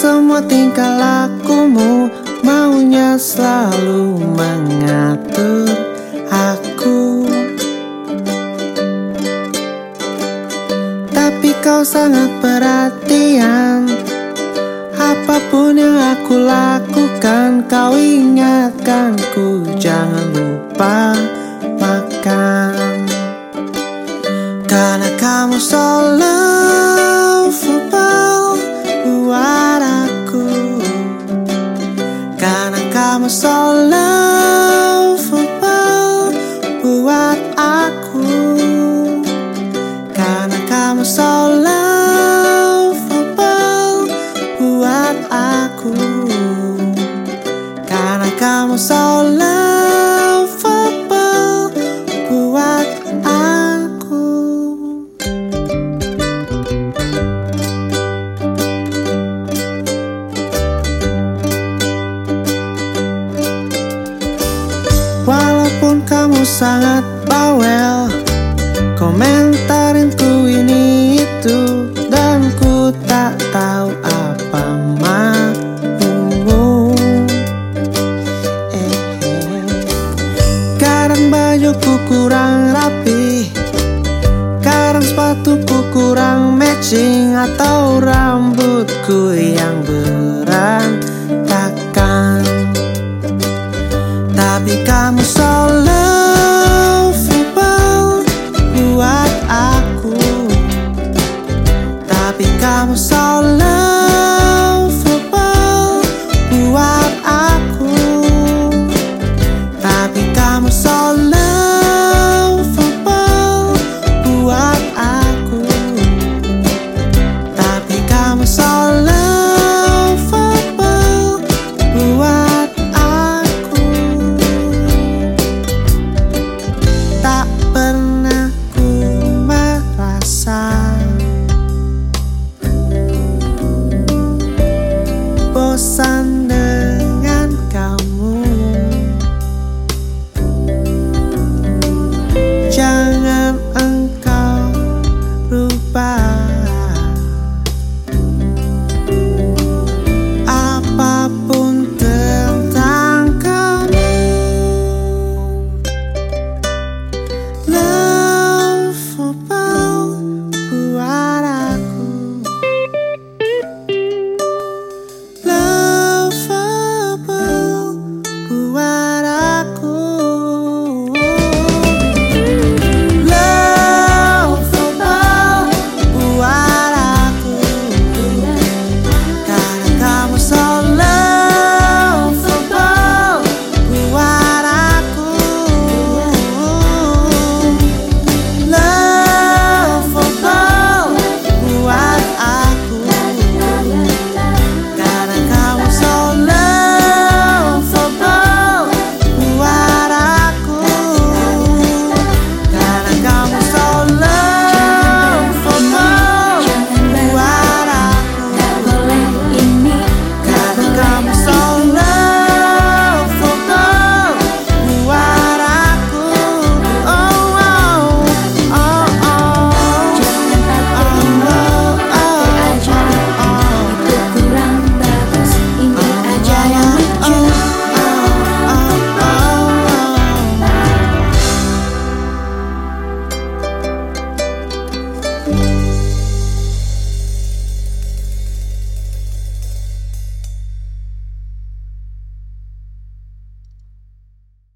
semua tingkah lakumu, maunya selalu mengatur aku. Tapi kau sangat perhatian, apapun yang aku lakukan, kau ingatkanku jangan lupa makan. Karena kamu so lovable buat aku. Karena kamu so lovable buat aku. Karena kamu so lovable buat aku. Karena kamu so lovable buat aku. Walaupun kamu sangat bawel, komentarin ku ini itu, dan ku tak tahu apa maumu. Kadang bajuku kurang rapi, kadang sepatuku kurang matching, atau rambutku yang berantakan. Tapi kamu so lovable buat aku. Tapi kamu so lovable buat aku. Tapi kamu so lovable buat aku. Tapi kamu so lovable buat aku. Tak pernah ku merasa bosan